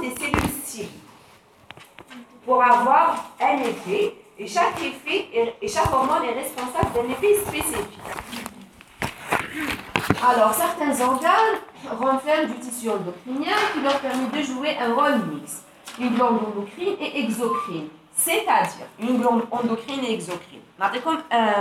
des cellules cibles pour avoir un effet, et chaque effet et chaque hormone est responsable d'un effet spécifique. Alors, certains organes renferment du tissu endocrinien qui leur permet de jouer un rôle mixte. Une glande endocrine et exocrine. C'est-à-dire, une glande endocrine et exocrine. C'est comme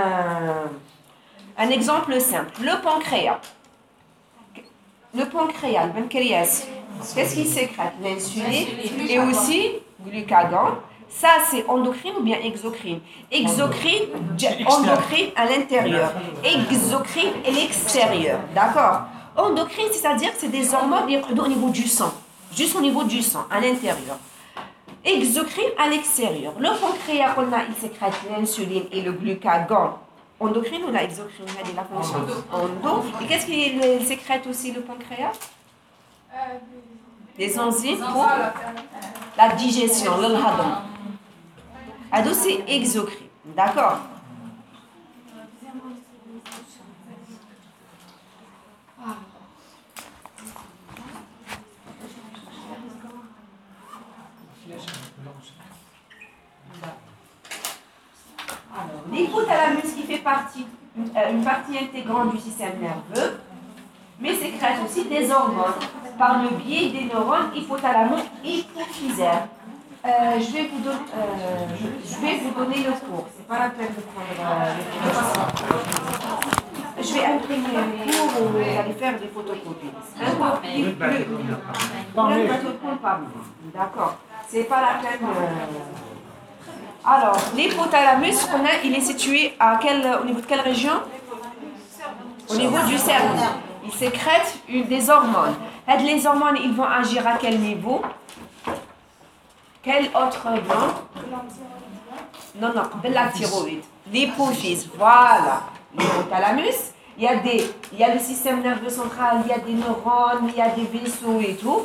un exemple simple. Le pancréas. Le pancréas, qu'est-ce qu'il sécrète? L'insuline et aussi glucagon. Ça, c'est endocrine ou bien exocrine? Exocrine, endocrine à l'intérieur. Exocrine à l'extérieur. D'accord? Endocrine, c'est-à-dire que c'est des hormones au niveau du sang. Juste au niveau du sang, à l'intérieur. Exocrine à l'extérieur. Le pancréas, il sécrète l'insuline et le glucagon. Endocrine ou la exocrine? Il a la fonction endo. Et qu'est-ce qu'il sécrète aussi, le pancréas? Des enzymes pour la digestion, le hadon. Ado, c'est exocrine. D'accord? Alors, l'hypothalamus qui fait une partie intégrante du système nerveux, mais sécrète aussi des hormones par le biais des neurones hypothalamo-hypophysaires. Je vais vous donner le cours. C'est pas la peine de prendre je vais imprimer le cours ou aller faire des photocopies. Un cours D'accord. C'est pas la peine. Alors, l'hypothalamus, il est situé au niveau de quelle région? Au niveau du cerveau. Il sécrète des hormones. Les hormones, ils vont agir à quel niveau? Quel autre gland? Non, de la thyroïde. L'hypophyse, voilà. L'hypothalamus, il y a le système nerveux central, il y a des neurones, il y a des vaisseaux et tout,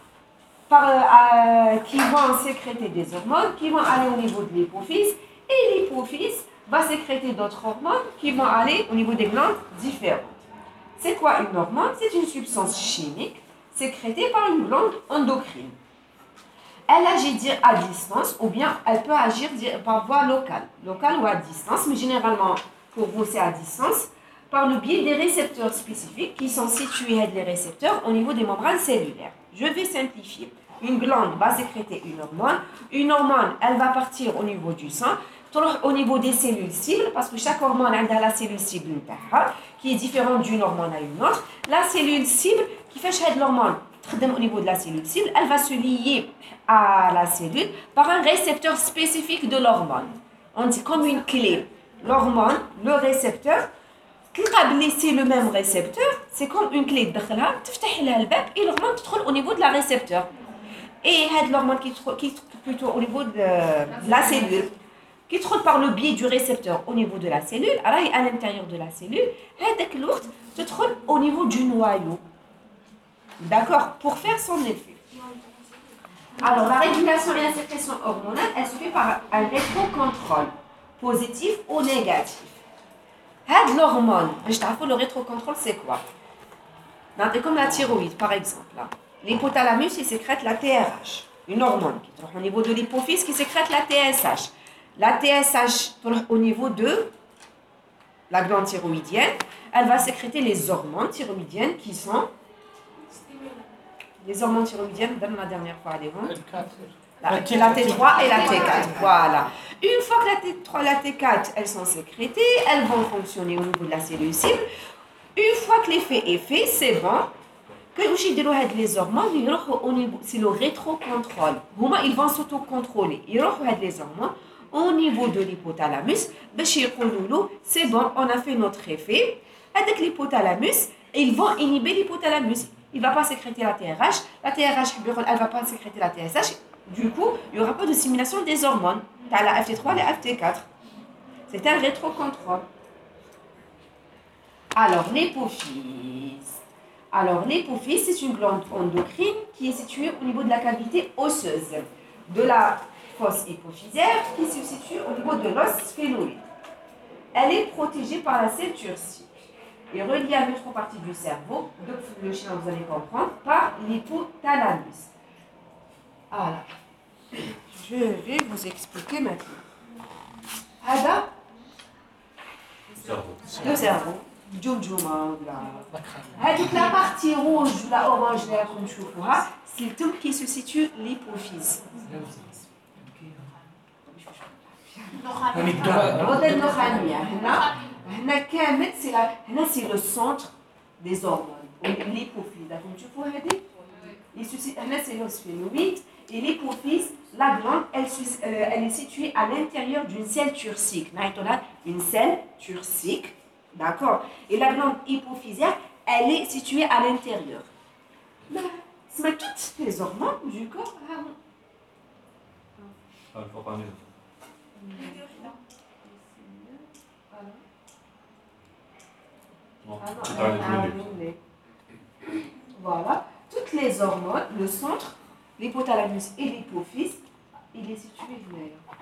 qui vont sécréter des hormones, qui vont aller au niveau de l'hypophyse, et l'hypophyse va sécréter d'autres hormones qui vont aller au niveau des glandes différentes. C'est quoi une hormone? C'est une substance chimique sécrétée par une glande endocrine. Elle agit à distance ou bien elle peut agir par voie locale ou à distance, mais généralement pour vous c'est à distance, par le biais des récepteurs spécifiques qui sont situés les récepteurs au niveau des membranes cellulaires. Je vais simplifier. Une glande va sécréter une hormone, elle va partir au niveau du sang, au niveau des cellules cibles, parce que chaque hormone a la cellule cible qui est différente d'une hormone à une autre. La cellule cible qui fait l'hormone au niveau de la cellule cible, elle va se lier à la cellule par un récepteur spécifique de l'hormone. On dit comme une clé. L'hormone, le récepteur, c'est le même récepteur, c'est comme une clé et l'hormone trouve au niveau de la récepteur. Et l'hormone qui plutôt au niveau de la cellule, qui trouve par le biais du récepteur au niveau de la cellule, alors à l'intérieur de la cellule, l'autre se trouve au niveau du noyau. D'accord? Pour faire son effet. Alors, la régulation et la sécrétion hormonale, elle se fait par un rétrocontrôle, positif ou négatif. L'hormone, le rétrocontrôle, c'est quoi? Comme la thyroïde, par exemple. L'hypothalamus, il sécrète la TRH, une hormone qui est au niveau de l'hypophyse qui sécrète la TSH. La TSH, au niveau de la glande thyroïdienne, elle va sécréter les hormones thyroïdiennes qui sont... Les hormones thyroïdiennes, donne la dernière fois, allez voir. La T3 et la T4, voilà. Une fois que la T3 et la T4, elles sont sécrétées, elles vont fonctionner au niveau de la cellule cible. Une fois que l'effet est fait, c'est bon. Que les hormones, c'est le rétrocontrôle. Ils vont s'auto-contrôler. Ils vont les hormones au niveau de l'hypothalamus. C'est bon, on a fait notre effet. Avec l'hypothalamus, ils vont inhiber l'hypothalamus. Il ne va pas sécréter la TRH. La TRH, elle ne va pas sécréter la TSH. Du coup, il n'y aura pas de simulation des hormones. Tu as la FT3 et la FT4. C'est un rétrocontrôle. Alors, l'hypophyse, c'est une glande endocrine qui est située au niveau de la cavité osseuse de la fosse hypophysaire qui se situe au niveau de l'os sphénoïde. Elle est protégée par la ceinture cible et reliée à l'autre partie du cerveau, donc le chien, vous allez comprendre, par l'hypothalamus. Voilà. Je vais vous expliquer maintenant. Ada, le cerveau. La partie rouge, la orange, c'est le truc qui se situe l'hypophyse. C'est le centre des hormones. L'hypophyse. C'est l'osphénoïde. Et l'hypophyse, la glande, elle est située à l'intérieur d'une selle turcique. Une selle turcique. D'accord. Et la glande hypophysaire, elle est située à l'intérieur. C'est toutes les hormones du corps. Voilà. Toutes les hormones, le centre, l'hypothalamus et l'hypophyse, il est situé là.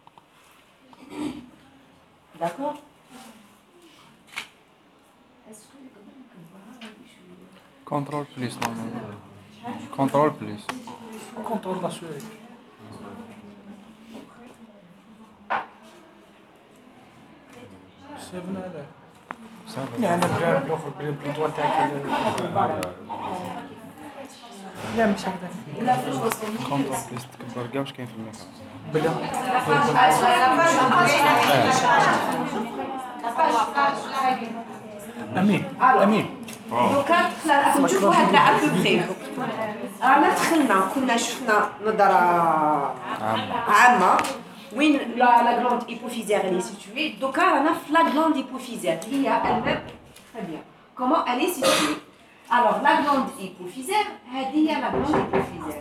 D'accord. Contrôle plus, normalement. Contrôle plus. Contrôle la souris. C'est bon, là. Ça va. يعني أنا بالبلوطوة تاعك لا مش هكذا كونترول بليس تكبر كاع واش كاين في المكان. بلا أمين دوكا نشوفوا هكا ابوبخي رانا دخلنا كنا شفنا نظرة عامة وين لا glande hypophysaire elle est située. دوكا رانا في la glande hypophysaire هي elle-même. Très bien. Comment elle est située? Alors la glande hypophysaire هذه هي la glande hypophysaire.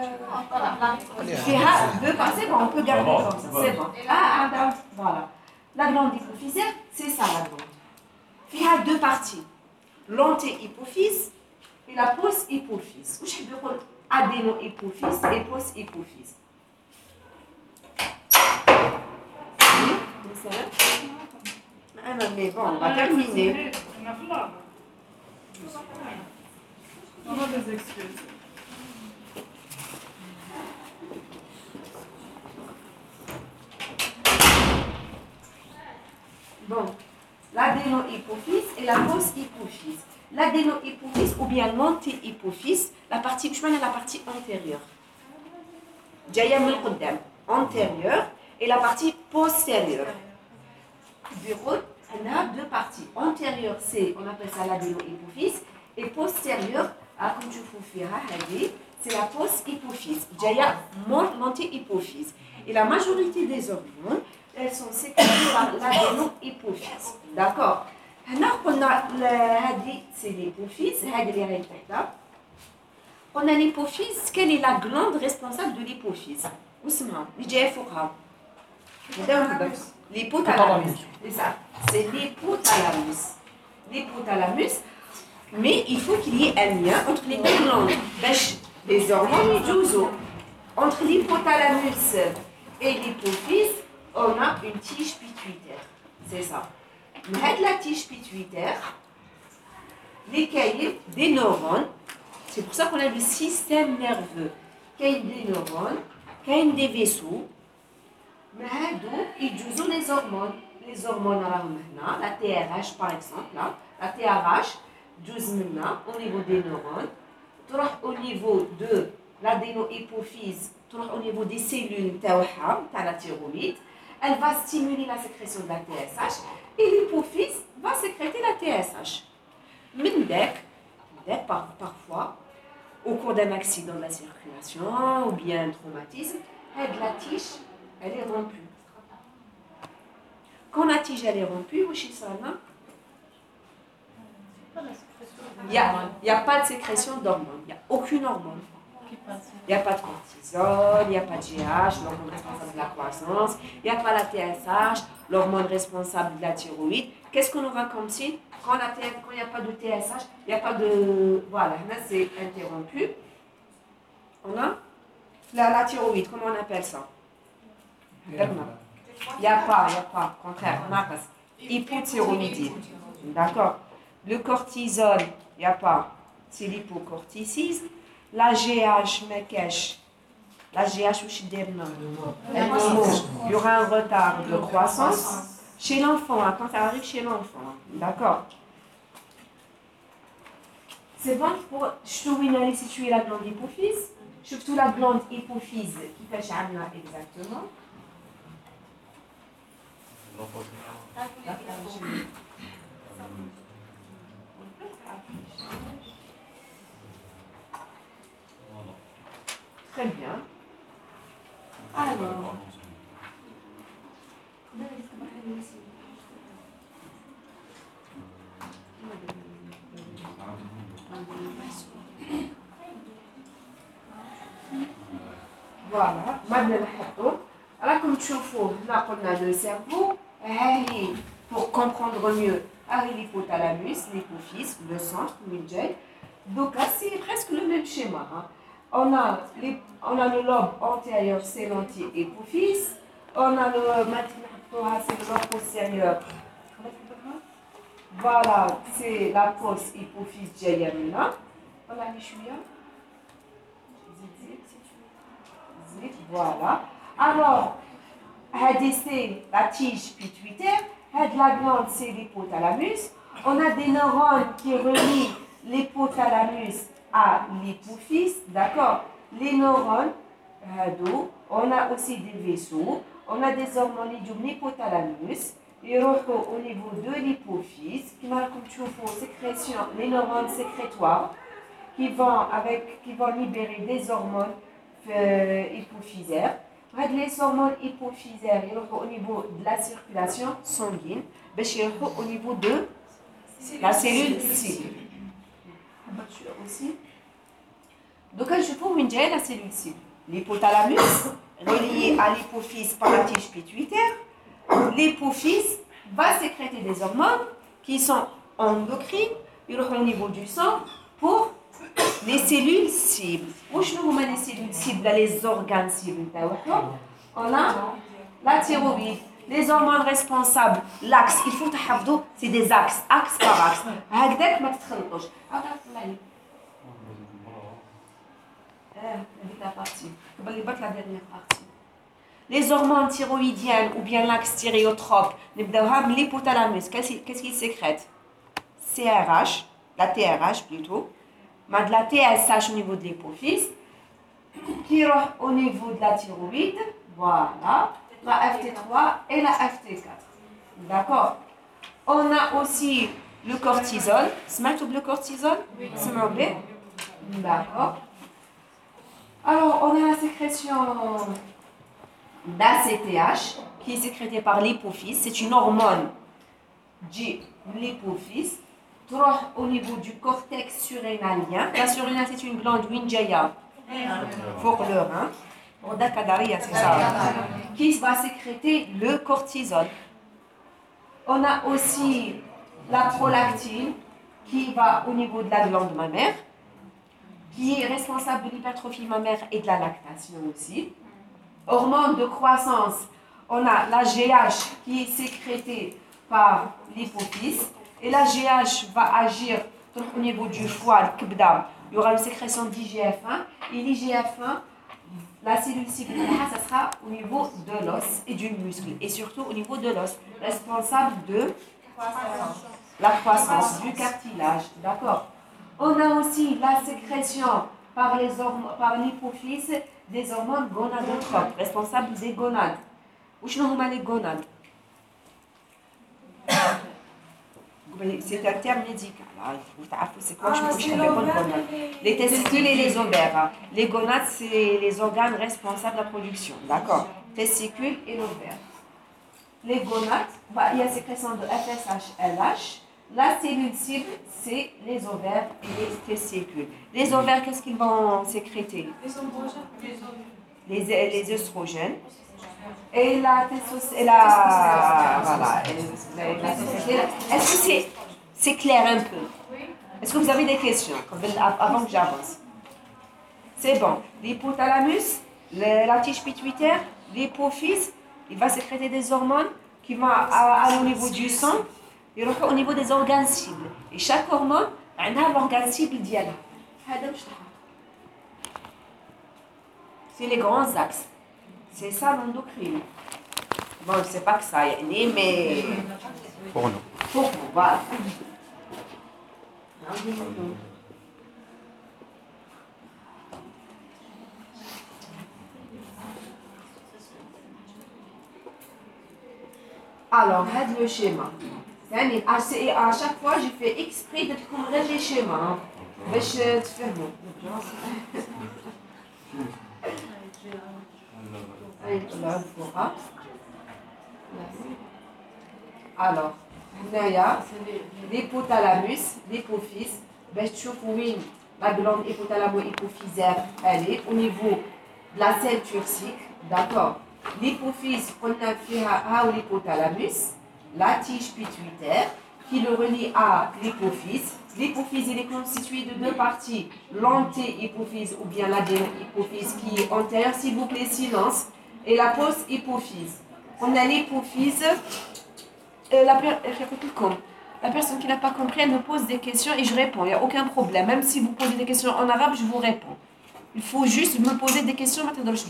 فيها deux parties. C'est bon, on peut garder comme ça. C'est bon. Voilà. La glande hypophysaire, c'est ça la glande. فيها deux parties. L'antéhypophyse et la post-hypophyse. Ou je veux dire adéno-hypophyse et post-hypophyse. Mais bon, on va terminer. On a des excuses. Bon, l'adéno-hypophyse et la post-hypophyse. L'adéno-hypophyse ou bien l'antéhypophyse, la partie antérieure. Jaya من قدام, antérieure, et la partie postérieure. On a deux parties. Antérieure, on appelle ça l'adéno-hypophyse, et postérieure, comme tu peux faire, c'est la post-hypophyse. Jaya l'antéhypophyse. Et la majorité des hormones, elles sont sécrétées par l'adéno-hypophyse. D'accord. On a c'est l'hypophyse. On a l'hypophyse. Quelle est la glande responsable de l'hypophyse? L'hypothalamus. C'est ça. C'est l'hypothalamus. L'hypothalamus. Mais il faut qu'il y ait un lien entre les deux glandes. Les hormones du entre l'hypothalamus et l'hypophyse, on a une tige pituitaire. C'est ça. Mais la tige pituitaire, les cahiers des neurones, c'est pour ça qu'on a le système nerveux. Cahiers des neurones, cahiers des vaisseaux, mais ils jouent les hormones. Les hormones, la TRH par exemple, là, la TRH, au niveau des neurones, au niveau de l'adéno-hypophyse, au niveau des cellules la thyroïde, elle va stimuler la sécrétion de la TSH et l'hypophyse va sécréter la TSH. Parfois, au cours d'un accident de la circulation ou bien un traumatisme, la tige, elle est rompue. Quand la tige elle est rompue, il n'y a pas de sécrétion d'hormones, il n'y a aucune hormone. Il n'y a pas de cortisol, il n'y a pas de GH, l'hormone responsable de la croissance, il n'y a pas la TSH, l'hormone responsable de la thyroïde. Qu'est-ce qu'on aura comme signe? Quand il n'y a pas de TSH, il n'y a pas de... Voilà, là c'est interrompu. On a la thyroïde, comment on appelle ça? Il n'y a pas, au contraire, on a pas. Hypothyroïdie. D'accord. Le cortisol, il n'y a pas, c'est l'hypocorticisme. La GH, MEKH, La GH واش دير لنا؟ Il y aura un retard de croissance chez l'enfant, hein, quand ça arrive chez l'enfant. D'accord. C'est bon pour وين est située la glande hypophyse. شفتوا la glande hypophyse كيفاش عندنا exactement. Très bien. Alors. Voilà, maintenant alors comme tu vois, là on a le cerveau, pour comprendre mieux, l'hypothalamus, l'hypophyse, le centre, midjet. Donc là c'est presque le même schéma. Hein. On a le lobe antérieur, c'est l'anti-hypophyse. On a le c'est le lobe postérieur. Voilà, c'est la post-hypophyse diamina. On a les chouïas. Voilà. Alors, c'est la tige pituitaire. La glande, c'est l'hypothalamus. On a des neurones qui relient l'hypothalamus à l'hypophyse. D'accord. Les neurones, on a aussi des vaisseaux. On a des hormones de l'hypothalamus. Ils retrouvent au niveau de l'hypophyse. Qui marquent comme tu vois, sécrétion, les neurones sécrétoires qui vont libérer des hormones hypophysaires. Les hormones hypophysaires au niveau de la circulation sanguine, au niveau de la cellule cible. Donc, je trouve une la cellule cible. L'hypothalamus, relié à l'hypophyse par la tige pituitaire, l'hypophyse va sécréter des hormones qui sont endocrines, au niveau du sang, pour les cellules cibles. Où sont les cellules cibles, les organes cibles? On a la thyroïde, les hormones responsables, l'axe. Il faut que c'est des axes, axe par axe. هكذاك ما تتخلطوش. la dernière partie. Les hormones thyroïdiennes ou bien l'axe thyréotrope, l'hypothalamus, qu'est-ce qu'il sécrète? CRH, la TRH plutôt. De la TSH au niveau de l'hypophyse, qui au niveau de la thyroïde, voilà, la FT3 et la FT4. D'accord. On a aussi le cortisol. Smack le cortisol? Oui. D'accord. Alors, on a la sécrétion d'ACTH qui est sécrétée par l'hypophyse. C'est une hormone de l'hypophyse. Au niveau du cortex surrénalien. La surrénale, c'est une glande winjaya pour le rein. C'est ça. Qui va sécréter le cortisol. On a aussi la prolactine qui va au niveau de la glande mammaire, qui est responsable de l'hypertrophie mammaire et de la lactation aussi. Hormone de croissance, on a la GH qui est sécrétée par l'hypophyse. Et la GH va agir au niveau du foie, le kbda. Il y aura une sécrétion d'IGF-1. Et l'IGF-1, la cellule cible, ça sera au niveau de l'os et du muscle. Et surtout au niveau de l'os, responsable de la croissance, du cartilage. D'accord. On a aussi la sécrétion par l'hypophyse des hormones gonadotropes, responsables des gonades. Où sont les gonades? C'est un terme médical. C'est quoi? Les testicules et les ovaires. Les gonades, c'est les organes responsables de la production. D'accord. Testicules et l'ovaire. Les gonades, il y a sécrétion de FSH, LH. La cellule cible, c'est les ovaires et les testicules. Les ovaires, qu'est-ce qu'ils vont sécréter? Les œstrogènes. Et la testostérone. Voilà. Est-ce que c'est clair un peu? Est-ce que vous avez des questions avant que j'avance? C'est bon. L'hypothalamus, la tige pituitaire, l'hypophyse, il va sécréter des hormones qui vont aller au niveau du sang et au niveau des organes cibles. Et chaque hormone a l'organe cible d'IALA. C'est les grands axes. C'est ça l'endocrine. Bon, je ne sais pas que ça y est, mais Pour nous. pour vous, voilà. Alors, regarde le schéma. À chaque fois, je fais exprès de te comprendre les schémas. باش تفهموا. Alors, هنايا l'hypothalamus, l'hypophyse, باش تشوفوا وين la glande hypothalamo-hypophysaire elle est au niveau de la selle turcique, d'accord. L'hypophyse, قلنا فيها هاو l'hypothalamus, la tige pituitaire qui le relie à l'hypophyse. L'hypophyse il est constitué de deux parties, l'anté-hypophyse ou bien l'adéno-hypophyse qui est antérieure, s'il vous plaît, silence, et la post-hypophyse. On a l'hypophyse, la personne qui n'a pas compris, elle me pose des questions et je réponds, il n'y a aucun problème. Même si vous posez des questions en arabe, je vous réponds. Il faut juste me poser des questions,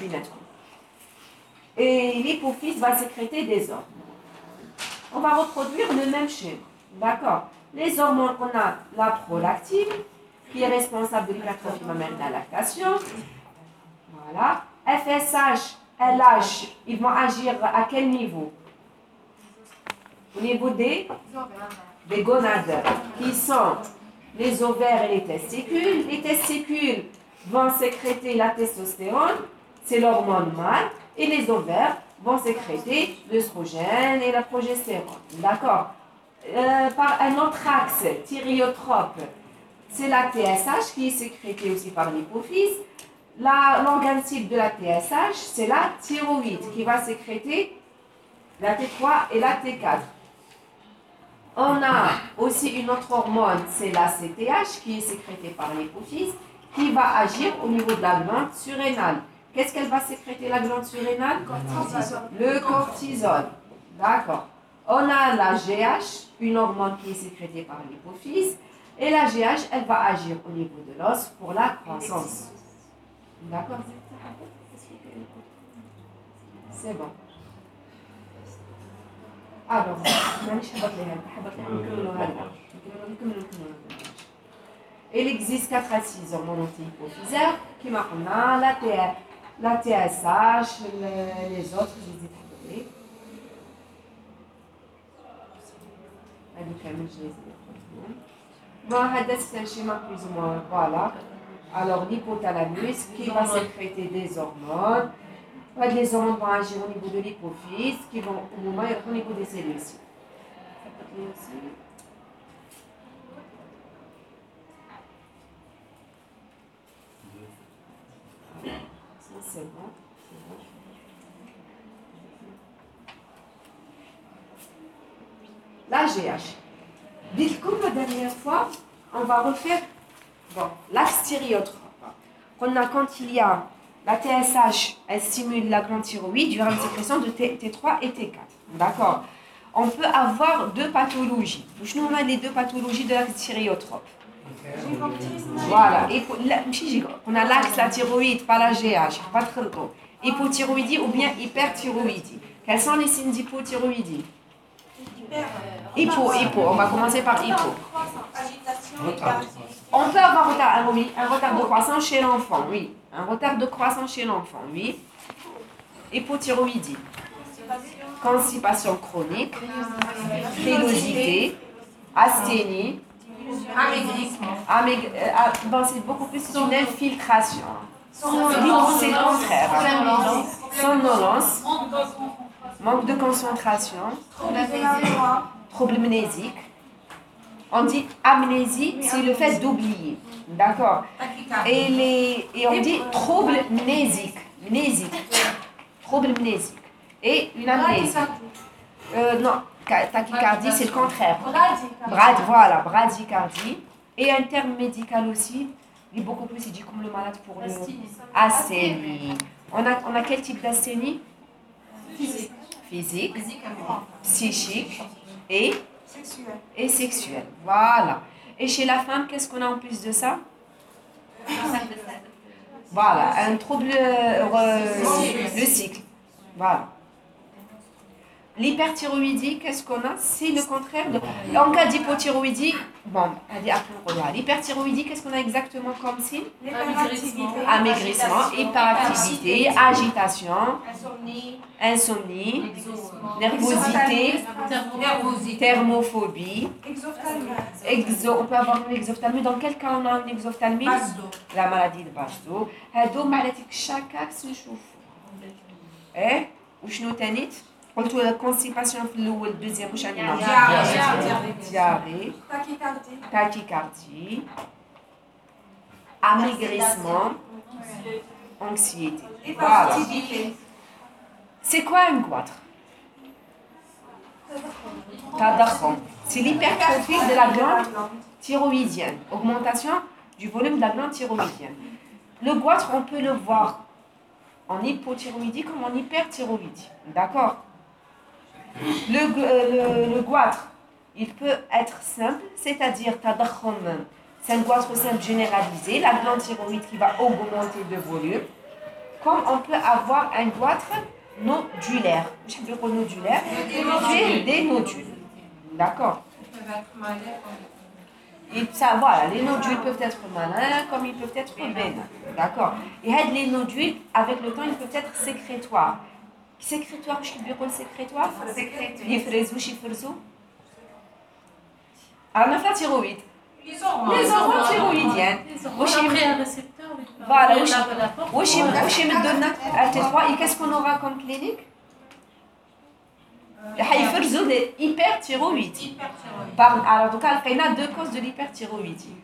et l'hypophyse va sécréter des hormones. On va reproduire le même schéma, d'accord. Les hormones, on a la prolactine, qui est responsable de l'hypertrophie mammaire de la lactation. Voilà. FSH, LH, ils vont agir à quel niveau? Au niveau des gonades, qui sont les ovaires et les testicules. Les testicules vont sécréter la testostérone, c'est l'hormone mâle, et les ovaires vont sécréter l'œstrogène et la progestérone. D'accord. Par un autre axe thyriotrope, c'est la TSH qui est sécrétée aussi par l'hypophyse. L'organe type de la TSH, c'est la thyroïde qui va sécréter la T3 et la T4. On a aussi une autre hormone, c'est la CTH qui est sécrétée par l'hypophyse, qui va agir au niveau de la glande surrénale. Qu'est-ce qu'elle va sécréter, la glande surrénale? Le cortisol. D'accord. On a la GH, une hormone qui est sécrétée par l'hypophyse. Et la GH, elle va agir au niveau de l'os pour la croissance. D'accord? C'est bon. Alors, il existe 4 à 6 hormones anti-hypophysaires qui marquent la TSH, les autres, je les ai trouvés. Bon, c'est un schéma plus ou moins, voilà. Alors, l'hypothalamus qui va sécréter des hormones. Les hormones vont agir au niveau de l'hypophyse, qui vont au niveau des cellules. C'est bon. La GH. Dites-comme la dernière fois, on va refaire l'axe thyriotrope. Quand il y a la TSH, elle stimule la glande thyroïde, il y aura une sécrétion de T3 et T4. D'accord. On peut avoir deux pathologies. Nous on a les deux pathologies de l'axe thyriotrope. Voilà. On a l'axe la thyroïde, pas la GH, pas très tôt. Hypothyroïdie ou bien hyperthyroïdie. Quels sont les signes d'hypothyroïdie? Hypo. On va commencer par hypo. On peut avoir un retard de croissance chez l'enfant, oui. Un retard de croissance chez l'enfant, oui. Hypothyroïdie. Constipation chronique. Frilosité. Asthénie. C'est beaucoup plus une infiltration. C'est le contraire. Somnolence. Manque de concentration. Trouble mnésique. On dit amnésie, c'est le fait d'oublier. D'accord. Et on dit trouble mnésique. Trouble mnésique. Et une amnésie. Non, tachycardie, c'est le contraire. Bradycardie. Et un terme médical aussi, il est beaucoup plus, il dit comme le malade pour le asthénie. On a quel type d'asthénie? Physique, psychique et sexuelle. Voilà. Et chez la femme, qu'est-ce qu'on a en plus de ça? Voilà, un trouble, le cycle. Voilà. L'hyperthyroïdie, qu'est-ce qu'on a? C'est le contraire de... En cas d'hypothyroïdie, bon, l'hyperthyroïdie, qu'est-ce qu'on a exactement comme signe? Amaigrissement, hyperactivité, agitation, insomnie, nervosité, thermophobie. On peut avoir une exophthalmie. Dans quel cas on a une exophthalmie? La maladie de Basedow. هادو معناتها شاكاكس نشوفو. وشنو تانيت؟ قلتو لا كونستيباسيون في الاول الدوزيام واش عندنا؟ دياري tachycardie, amaigrissement, anxiété. Voilà. C'est quoi un goitre? Tadakhum. C'est l'hypertrophie de la glande thyroïdienne. Augmentation du volume de la glande thyroïdienne. Le goitre, on peut le voir en hypothyroïdie comme en hyperthyroïdie. D'accord? Le goitre, il peut être simple, c'est-à-dire tadakhum. C'est un goitre simple généralisé, la glande thyroïde qui va augmenter de volume. Comme on peut avoir un goitre nodulaire. Je veux dire nodulaire, des nodules. D'accord? Et ça, voilà, les nodules peuvent être malins comme ils peuvent être bénins. D'accord? Et les nodules, avec le temps, ils peuvent être sécrétoires. Sécrétoire, je veux dire sécrétoire? Sécrétoire. Alors, la thyroïde. Les hormones thyroïdiennes. Après un récepteur, Voilà, et qu'est-ce qu'on aura comme clinique? Hyperthyroïdie. Alors, donc, il y a deux causes de l'hyperthyroïdie.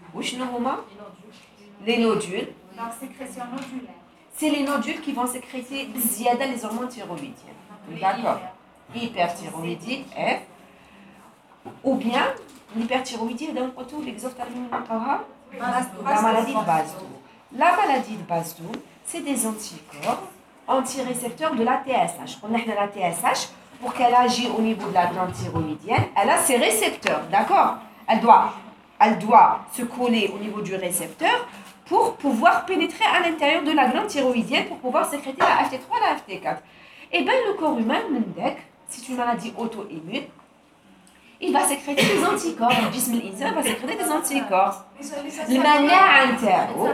Les nodules. Donc, sécrétion nodulaire. C'est les nodules qui vont sécréter les hormones thyroïdiennes. D'accord. Hyperthyroïdie, ou bien l'hyperthyroïdie, donc autour de l'exophthalmie, la maladie de Basedow. La maladie de Basedow, c'est des anticorps antirécepteurs de la TSH. On a la TSH, pour qu'elle agisse au niveau de la glande thyroïdienne, elle a ses récepteurs, d'accord? Elle doit se coller au niveau du récepteur pour pouvoir pénétrer à l'intérieur de la glande thyroïdienne pour pouvoir sécréter la FT3 la FT4. Et bien le corps humain, c'est une maladie auto-immune, il va sécréter des anticorps. Le jism al-insan va sécréter des anticorps. Le mana'a ntaou,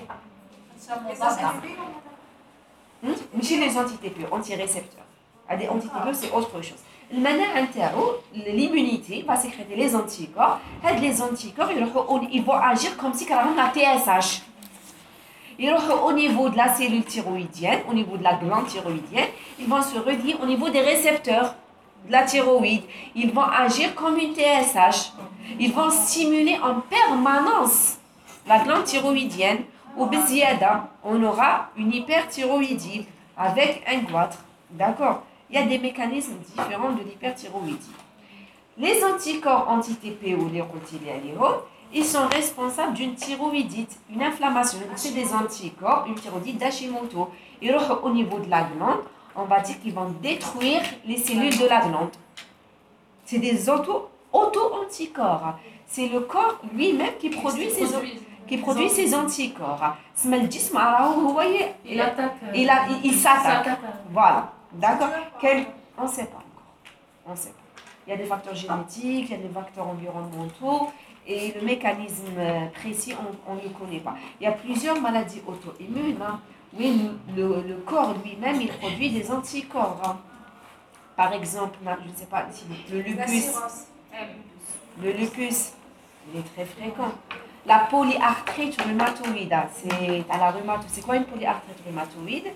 ماشي les anti-TP, anti-récepteurs. Des anti-TP, c'est autre chose. Le mana'a ntaou, l'immunité va sécréter les anticorps. Les anticorps, ils vont agir comme si carrément la TSH. Ils vont au niveau de la cellule thyroïdienne, au niveau de la glande thyroïdienne, ils vont se relier au niveau des récepteurs de la thyroïde. Ils vont agir comme une TSH. Ils vont stimuler en permanence la glande thyroïdienne. Au Béziada, on aura une hyperthyroïdie avec un goitre. D'accord? Il y a des mécanismes différents de l'hyperthyroïdie. Les anticorps anti-TP ou les anti-léalérones, ils sont responsables d'une thyroïdite, une inflammation. C'est des anticorps, une thyroïdite d'Hashimoto. Et au niveau de la glande, on va dire qu'ils vont détruire les cellules de la glande. C'est des auto-anticorps. C'est le corps lui-même qui produit ces anticorps. Vous voyez, il s'attaque. Voilà. D'accord? On ne sait pas encore. On sait pas. Il y a des facteurs génétiques, il y a des facteurs environnementaux. Et le mécanisme précis, on ne le connaît pas. Il y a plusieurs maladies auto-immunes. Oui, le corps lui-même, il produit des anticorps. Par exemple, je ne sais pas, le lupus. Le lupus, il est très fréquent. La polyarthrite rhumatoïde, c'est à la rhumatoïde. C'est quoi une polyarthrite rhumatoïde?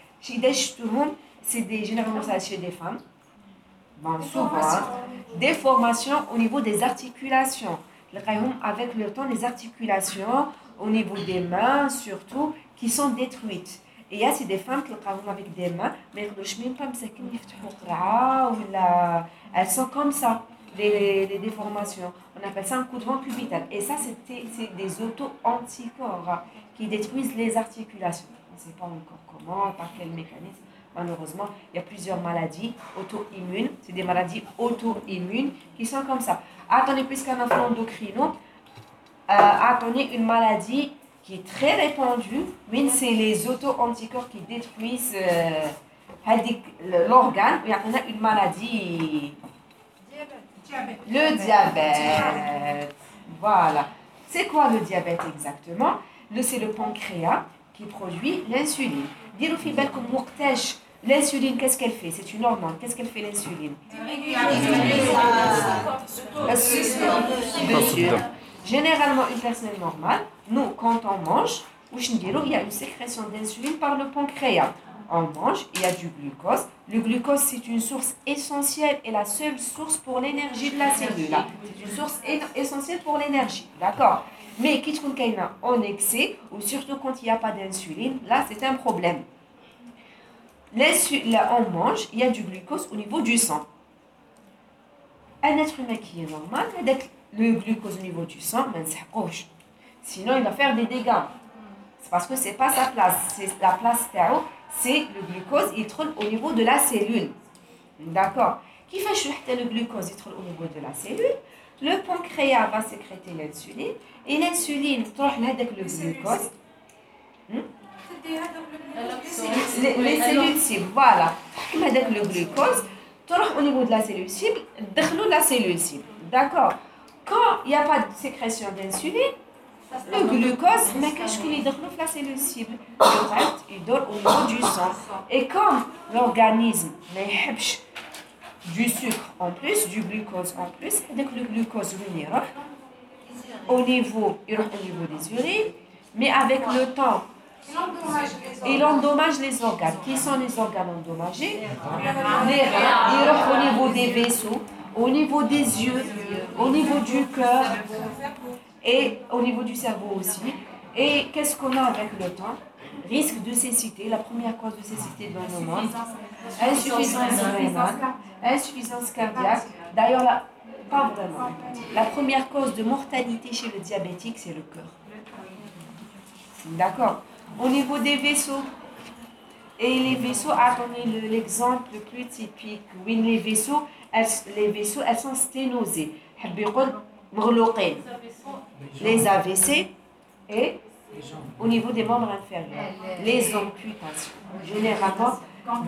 C'est généralement ça chez des femmes. Bon, souvent, des formations au niveau des articulations. Avec le temps, les articulations au niveau des mains, surtout, qui sont détruites. Et il y a des femmes qui travaillent avec des mains, mais elles sont comme ça, les déformations. On appelle ça un coup de vent cubital. Et ça, c'est des auto-anticorps qui détruisent les articulations. On ne sait pas encore comment, par quel mécanisme. Malheureusement, il y a plusieurs maladies auto-immunes. C'est des maladies auto-immunes qui sont comme ça. Attendez, puisqu'un enfant endocrino, attendez une maladie qui est très répandu, mais c'est les auto-anticorps qui détruisent l'organe. Il y a une maladie, le diabète. Voilà. C'est quoi le diabète exactement? C'est le pancréas qui produit l'insuline. Dis-nous, Fibel, comme l'insuline, qu'est-ce qu'elle fait? C'est une hormone. Qu'est-ce qu'elle fait, l'insuline? Le sucre. Généralement, une personne normale, nous, quand on mange, il y a une sécrétion d'insuline par le pancréas. On mange, il y a du glucose. Le glucose, c'est une source essentielle et la seule source pour l'énergie de la cellule. C'est une source essentielle pour l'énergie, d'accord? Mais qui trouve qu'il y a en excès, ou surtout quand il n'y a pas d'insuline, là, c'est un problème. Là, on mange, il y a du glucose au niveau du sang. Un être humain qui est normal, le glucose au niveau du sang, sinon il va faire des dégâts. C'est parce que ce n'est pas sa place. C'est la place tao, c'est le glucose, il trône au niveau de la cellule. D'accord? Qui fait le glucose, il trône au niveau de la cellule. Le pancréas va sécréter l'insuline. Et l'insuline, le glucose. Les cellules cibles, voilà. Le glucose, au niveau de la cellule cible, la cellule cible. D'accord? Quand il n'y a pas de sécrétion d'insuline, le glucose, mais qu'est-ce qu'il est dans la cellule cible? Il dort au niveau du sang. Et comme l'organisme n'a pas du sucre en plus, du glucose en plus, donc le glucose au niveau des urines, mais avec le temps, il endommage les organes. Qui sont les organes endommagés? Les reins, au niveau des vaisseaux, au niveau des yeux, au niveau du cœur et au niveau du cerveau aussi. Et qu'est-ce qu'on a avec le temps? Risque de cécité, la première cause de cécité dans le monde. Insuffisance rénale, insuffisance cardiaque. D'ailleurs, pas vraiment. La première cause de mortalité chez le diabétique, c'est le cœur. D'accord? Au niveau des vaisseaux, et les vaisseaux, attendez l'exemple le plus typique. Oui, les vaisseaux, elles sont sténosées. Les AVC et au niveau des membres inférieurs. Les amputations. Généralement,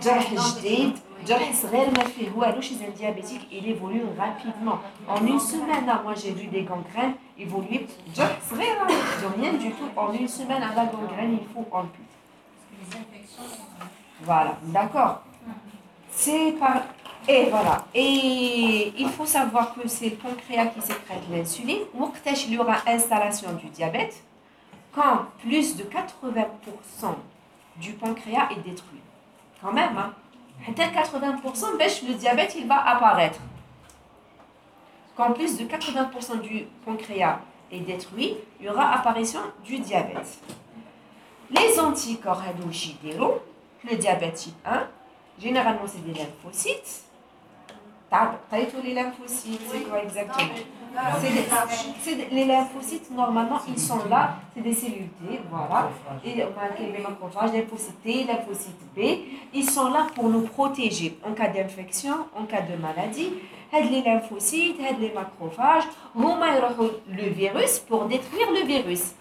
chez un diabétique, il évolue rapidement. En une semaine, moi j'ai vu des gangrènes évoluer. Rien du tout. En une semaine, à la gangrène, il faut amputer. Voilà, d'accord. Et voilà. Et il faut savoir que c'est le pancréas qui sécrète l'insuline. Il y aura installation du diabète quand plus de 80% du pancréas est détruit. Quand même, hein. Peut-être 80%, le diabète, il va apparaître. Quand plus de 80% du pancréas est détruit, il y aura apparition du diabète. Les anticorps le diabète type 1, généralement c'est des lymphocytes. Les lymphocytes, c'est quoi exactement? Les lymphocytes, normalement, ils sont là, c'est des cellules T, voilà. Et on a les macrophages, lymphocytes T, lymphocytes B. Ils sont là pour nous protéger en cas d'infection, en cas de maladie. Les lymphocytes, les macrophages, le virus pour détruire le virus.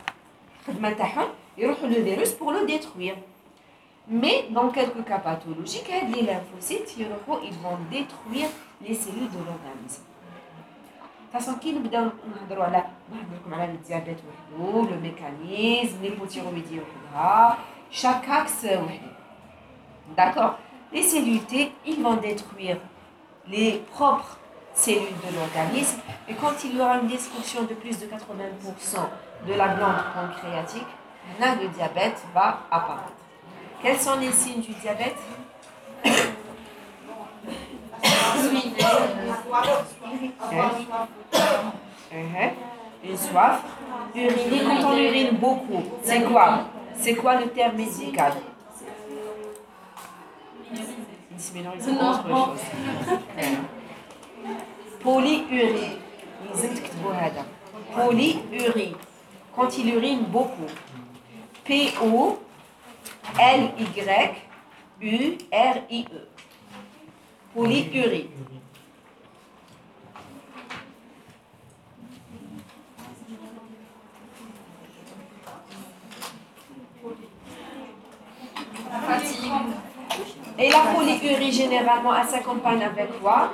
Le virus pour le détruire. Mais dans quelques cas pathologiques, les lymphocytes, ils vont détruire les cellules de l'organisme. De toute façon, qui nous donne le diabète, le mécanisme, l'hypothyroïdie, chaque axe. D'accord? Les cellules T, ils vont détruire les propres cellules de l'organisme. Et quand il y aura une destruction de plus de 80% de la glande pancréatique, là, le diabète va apparaître. Quels sont les signes du diabète? Une soif. Uriner quand on urine beaucoup. C'est quoi? C'est quoi le terme médical? C'est autre chose. Polyurie. Polyurie. Quand il urine beaucoup. Polyurie. Polyurie. Et la polyurie, généralement, elle s'accompagne avec quoi?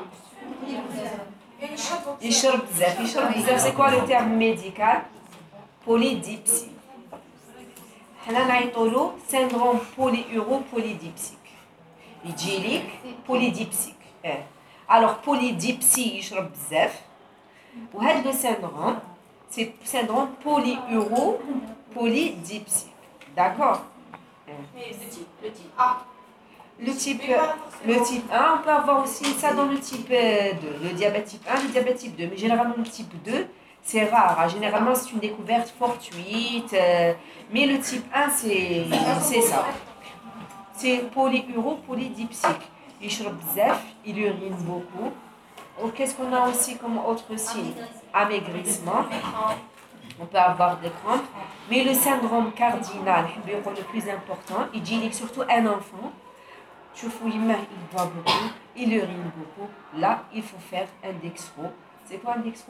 يشرب بزاف. يشرب بزاف, c'est quoi le terme médical? Polydipsie. حنا نعيطولو syndrome polyuro-polydipsique. يجي ليك polydipsique. Alors polydipsie يشرب بزاف. وهذا le syndrome, c'est syndrome polyuro-polydipsique. D'accord? Le type A. Le type 1, on peut avoir aussi ça dans le type 2, le diabète type 1, le diabète type 2. Mais généralement, le type 2, c'est rare. Hein. Généralement, c'est une découverte fortuite. Mais le type 1, c'est ça. C'est polyuro-polydipsique. Il chope bzaf, il urine beaucoup. Qu'est-ce qu'on a aussi comme autre signe? Amaigrissement. On peut avoir des crampes. Mais le syndrome cardinal, le plus important, il dit surtout un enfant. Il boit beaucoup, il urine beaucoup. Là, il faut faire un dextro. C'est quoi un dextro?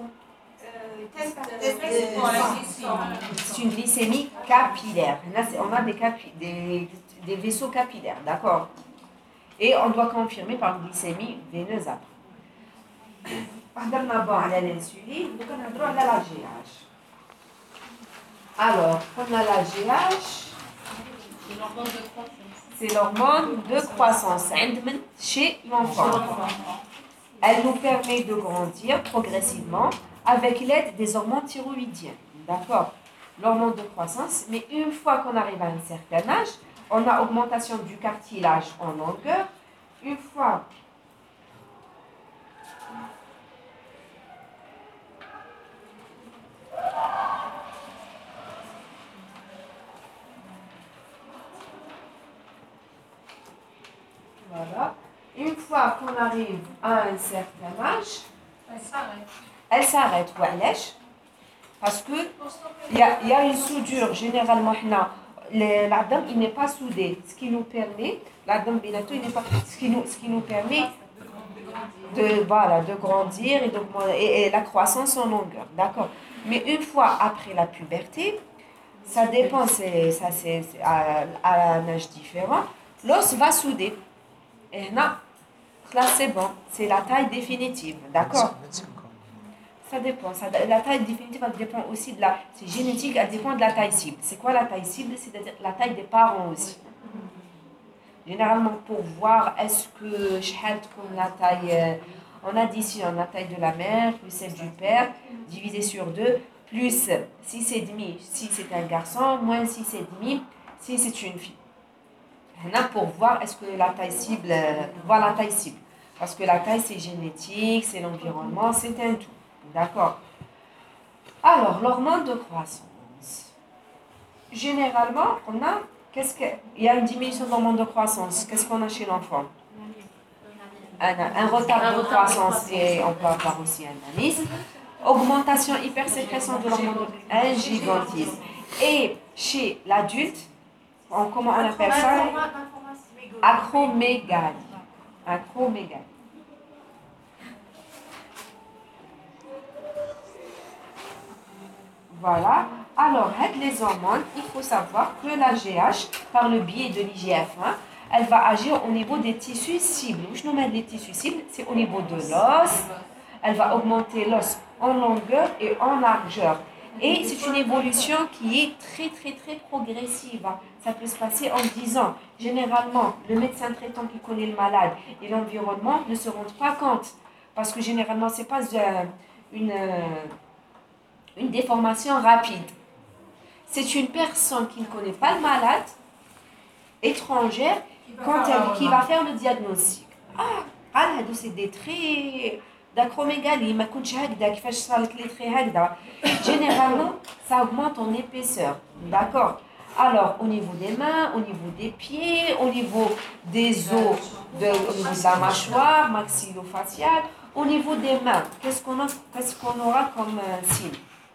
C'est une glycémie capillaire. Là, on a des vaisseaux capillaires, d'accord? Et on doit confirmer par une glycémie veineuse après. هضرنا على l'insuline, donc on a droit à la GH. Alors, on a la GH. C'est l'hormone de croissance chez l'enfant. Elle nous permet de grandir progressivement avec l'aide des hormones thyroïdiennes. D'accord? L'hormone de croissance, mais une fois qu'on arrive à un certain âge, on a augmentation du cartilage en longueur. Une fois Voilà. Une fois qu'on arrive à un certain âge, elle s'arrête. Parce que il y a une soudure. Généralement, l'abdomen il n'est pas soudé. Ce qui nous permet, l'abdomen binato, il n'est pas, ce qui nous permet de grandir et la croissance en longueur. D'accord. Mais une fois après la puberté, ça dépend, c'est à un âge différent, l'os va souder. Et là, c'est bon, c'est la taille définitive, d'accord? Ça dépend, la taille définitive, elle dépend aussi de la... C'est génétique, elle dépend de la taille cible. C'est quoi la taille cible? C'est-à-dire la taille des parents aussi. Généralement, pour voir est-ce que comme la taille... on additionne la taille de la mère, plus celle du père, divisé sur 2, plus 6,5 si c'est un garçon, moins 6,5 si c'est une fille. Pour voir est-ce que la taille cible, voir la taille cible. Parce que la taille, c'est génétique, c'est l'environnement, c'est un tout. D'accord? Alors, l'hormone de croissance. Généralement, il y a une diminution de l'hormone de croissance. Qu'est-ce qu'on a chez l'enfant? Un retard de croissance et on peut avoir aussi un anisme. Augmentation, hypersécrétion de l'hormone, un gigantisme. Et chez l'adulte, comment on appelle ça? Acromégalie. Acromégalie. Voilà. Alors, les hormones, il faut savoir que la GH, par le biais de l'IGF-1, elle va agir au niveau des tissus cibles. Je nomme les tissus cibles, c'est au niveau de l'os. Elle va augmenter l'os en longueur et en largeur. Et c'est une évolution qui est très, très, très progressive. Ça peut se passer en 10 ans. Généralement, le médecin traitant qui connaît le malade et l'environnement ne se rendent pas compte. Parce que généralement, ce n'est pas une déformation rapide. C'est une personne qui ne connaît pas le malade, étrangère, qui va faire le diagnostic. C'est des traits d'acromégalie, généralement, ça augmente en épaisseur. D'accord? Alors, au niveau des mains, au niveau des pieds, au niveau des os, au niveau de la mâchoire, maxillofaciale, au niveau des mains, qu'est-ce qu'on aura comme signe?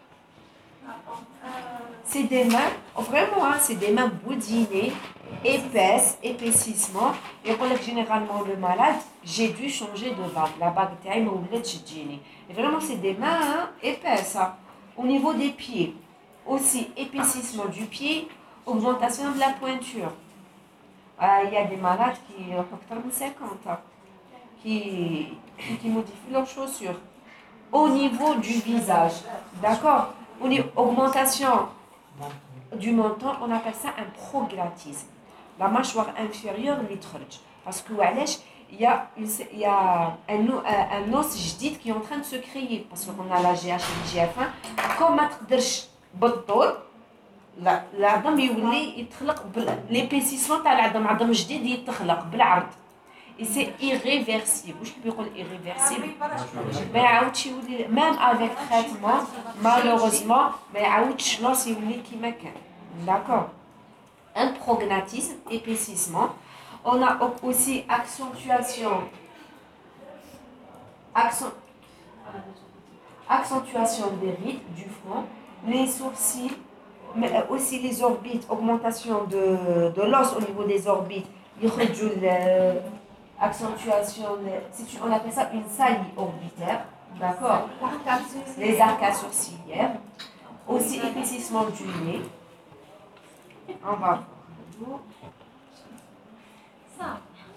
C'est des mains, vraiment, c'est des mains boudinées, épaisses, épaississement. Et on dit généralement le malade, j'ai dû changer de bague. La bague est et vraiment, c'est des mains épaisses. Au niveau des pieds, aussi épaississement du pied, augmentation de la pointure. Il y a des malades qui ont plus de 50 ans, qui modifient leurs chaussures. Au niveau du visage, d'accord? Augmentation du menton, on appelle ça un prognatisme. La mâchoire inférieure, l'itrej. Parce que il y a un os jdid qui est en train de se créer. Parce qu'on a la GH et le GF1. Comme ما تقدرش بالطول العظم يولي يتخلق l'épaississement تاع العظم جديد يتخلق بالعرض. Et c'est irréversible. واش كيف يقول irréversible؟ ما يعاودش يولي même avec traitement malheureusement ما يعاودش l'os يولي كيما كان. D'accord. Un prognatisme, épaississement. On a aussi accentuation des rides du front, les sourcils, mais aussi les orbites, augmentation de l'os au niveau des orbites, accentuation, on appelle ça une saillie orbitaire, d'accord? Les arcades sourcilières, aussi épaississement du nez. On va voir. Ça.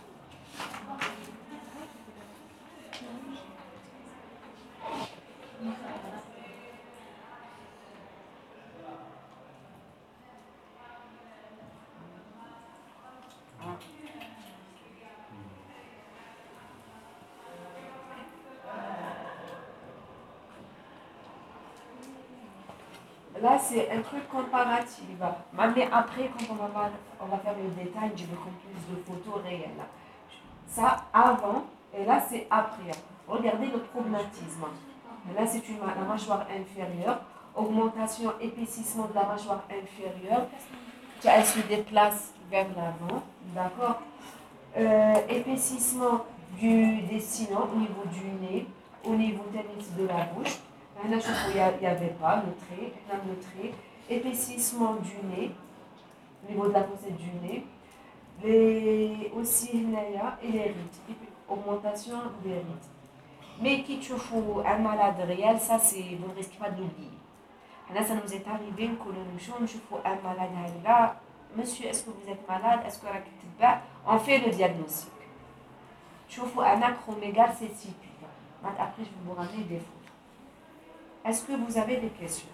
Là, c'est un truc comparatif. Mais après, quand on va faire le détail, je veux qu'on plus de photos réelles. Ça, avant, et là, c'est après. Regardez le prognatisme. Là, c'est la mâchoire inférieure. Augmentation, épaississement de la mâchoire inférieure. Elle se déplace vers l'avant. D'accord? Épaississement des sinons au niveau du nez, au niveau de la bouche. Il n'y avait pas le trait, épaississement du nez, au niveau de la fossette du nez, aussi et les rides, augmentation des rides. Mais qui tu fous un malade réel, ça c'est, vous ne risquez pas de l'oublier. Là, ça nous est arrivé que nous fous un malade là, monsieur, est-ce que vous êtes malade, est-ce que on fait le diagnostic. Tu fous un acromégal, c'est typique. Après, je vais vous ramener des photos. Est-ce que vous avez des questions?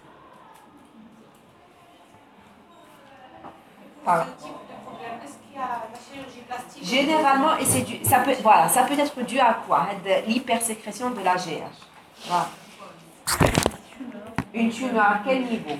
Pour ce type de problème, est-ce qu'il y a la chirurgie plastique? Généralement, et ça peut être dû à quoi? L'hypersécrétion de la GH. Voilà. Une tumeur à quel niveau?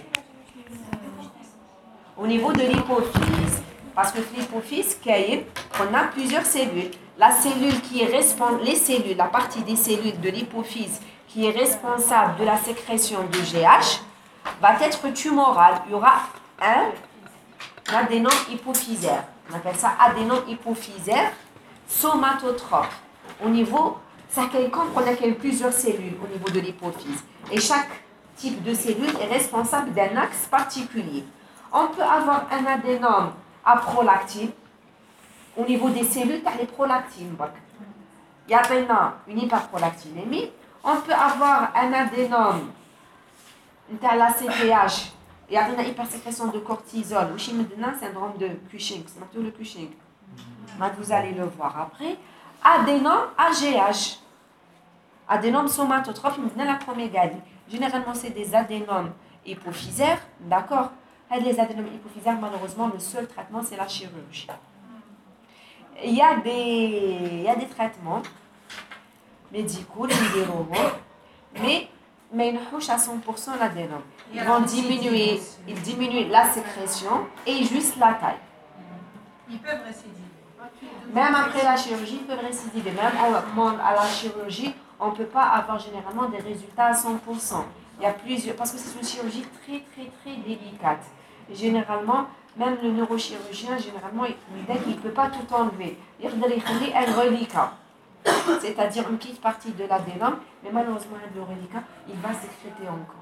Au niveau de l'hypophyse. Parce que l'hypophyse, on a plusieurs cellules. La cellule qui est responsable, la partie des cellules de l'hypophyse qui est responsable de la sécrétion de GH, va être tumorale. Il y aura un adénome hypophysaire. On appelle ça adénome hypophysaire somatotrope. Au niveau, ça comprend plusieurs cellules au niveau de l'hypophyse. Et chaque type de cellule est responsable d'un axe particulier. On peut avoir un adénome à prolactine au niveau des cellules, car les prolactines. Il y a maintenant une hyperprolactinémie. On peut avoir un adénome, la CTH, il y a une hypersécrétion de cortisol, ou un syndrome de Cushing, c'est le Cushing. Vous allez le voir après. Adénome AGH, adénome somatotrope, l'acromégalie. Généralement, c'est des adénomes hypophysaires, d'accord? Les adénomes hypophysaires, malheureusement, le seul traitement, c'est la chirurgie. Il y a des traitements médicaux, mais ils ne touchent à 100% l'adénome. Ils vont diminuer la sécrétion et juste la taille. Ils peuvent récidiver. Même après la chirurgie, ils peuvent récidiver. Même à la chirurgie, on ne peut pas avoir généralement des résultats à 100%. Il y a plusieurs, parce que c'est une chirurgie très, très, très délicate. Et généralement, même le neurochirurgien, généralement, il ne peut pas tout enlever. Il y a un reliquat. C'est-à-dire une petite partie de l'adénome, mais malheureusement, le reliquat, il va sécréter encore.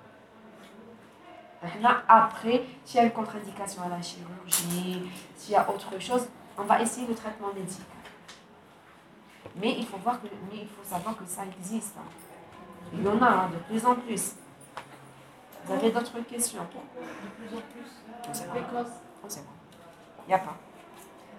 Là, après, s'il y a une contre-indication à la chirurgie, s'il y a autre chose, on va essayer le traitement médical. Mais il faut savoir que ça existe. Il y en a de plus en plus. Vous avez d'autres questions? De plus en plus. On sait pas. Précoce. On sait pas. Il n'y a pas.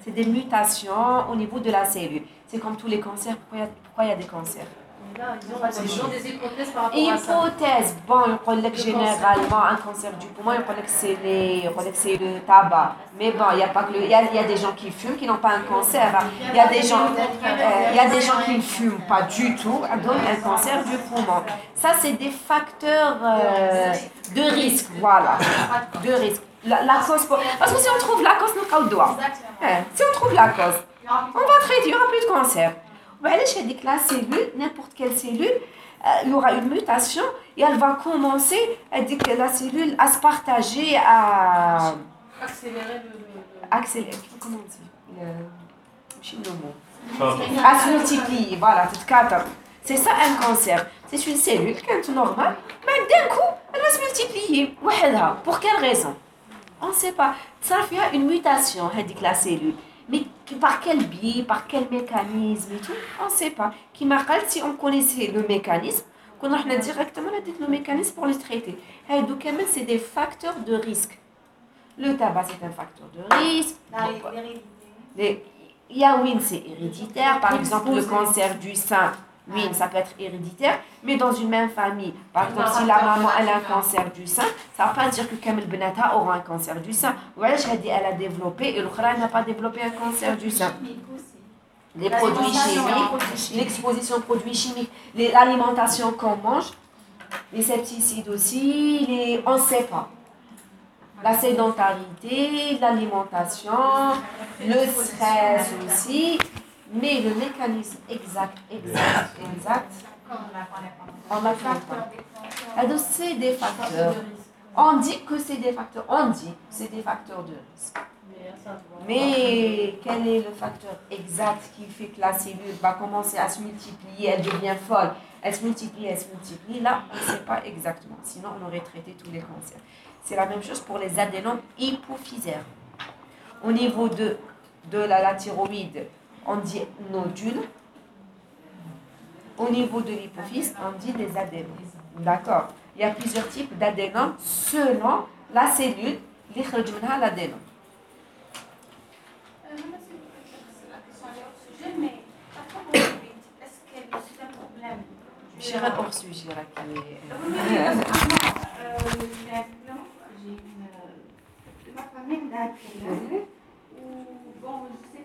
C'est des mutations au niveau de la cellule. C'est comme tous les cancers. Pourquoi il y a des cancers? Ils ont des hypothèses par rapport à ça. Hypothèse, bon, on dit que généralement un cancer du poumon, on dit que c'est le tabac. Mais bon, il y a pas que il y a des gens qui fument qui n'ont pas un cancer. Il y a des gens qui ne fument pas du tout, donc un cancer du poumon. Ça, c'est des facteurs de risque, voilà, de risque. La cause, parce que si on trouve la cause, nous avons le doigt. Si on trouve la cause, on va traiter, il n'y aura plus de cancer. Je dis que la cellule, n'importe quelle cellule, il y aura une mutation et elle va commencer, elle dit que la cellule à se partager, à accélérer, comment on dit le mot, à se multiplier, voilà, tout cas. C'est ça un cancer. C'est une cellule qui est normale, mais d'un coup, elle va se multiplier. Pour quelle raison? On ne sait pas. Ça fait une mutation, elle dit que la cellule. Mais par quel biais, par quel mécanisme et tout, on ne sait pas. Qui m'a dit, si on connaissait le mécanisme, qu'on a directement le mécanisme pour les traiter. Donc, c'est des facteurs de risque. Le tabac, c'est un facteur de risque. Il y a oui, c'est héréditaire. Par exemple, le cancer du sein, oui, ça peut être héréditaire. Mais dans une même famille, par exemple, si la maman elle a un cancer du sein, ça ne veut pas dire que Kamel Benata aura un cancer du sein. Ou elle a développé et l'autre n'a pas développé un cancer du sein. Les produits chimiques, l'exposition aux produits chimiques, l'alimentation qu'on mange, les pesticides aussi, on ne sait pas. La sédentarité, l'alimentation, le stress aussi, mais le mécanisme exact, on n'a pas. Alors, c'est des facteurs. On dit que c'est des facteurs. C'est des facteurs de risque. Mais quel est le facteur exact qui fait que la cellule va commencer à se multiplier, elle devient folle, elle se multiplie, là, on ne sait pas exactement. Sinon, on aurait traité tous les cancers. C'est la même chose pour les adénomes hypophysaires. Au niveau de la thyroïde, on dit nodule. Au niveau de l'hypophyse, on dit des adénomes. D'accord? Il y a plusieurs types d'adénomes selon la cellule, l'adénome. Je dirais hors sujet. Ma famille, bon, je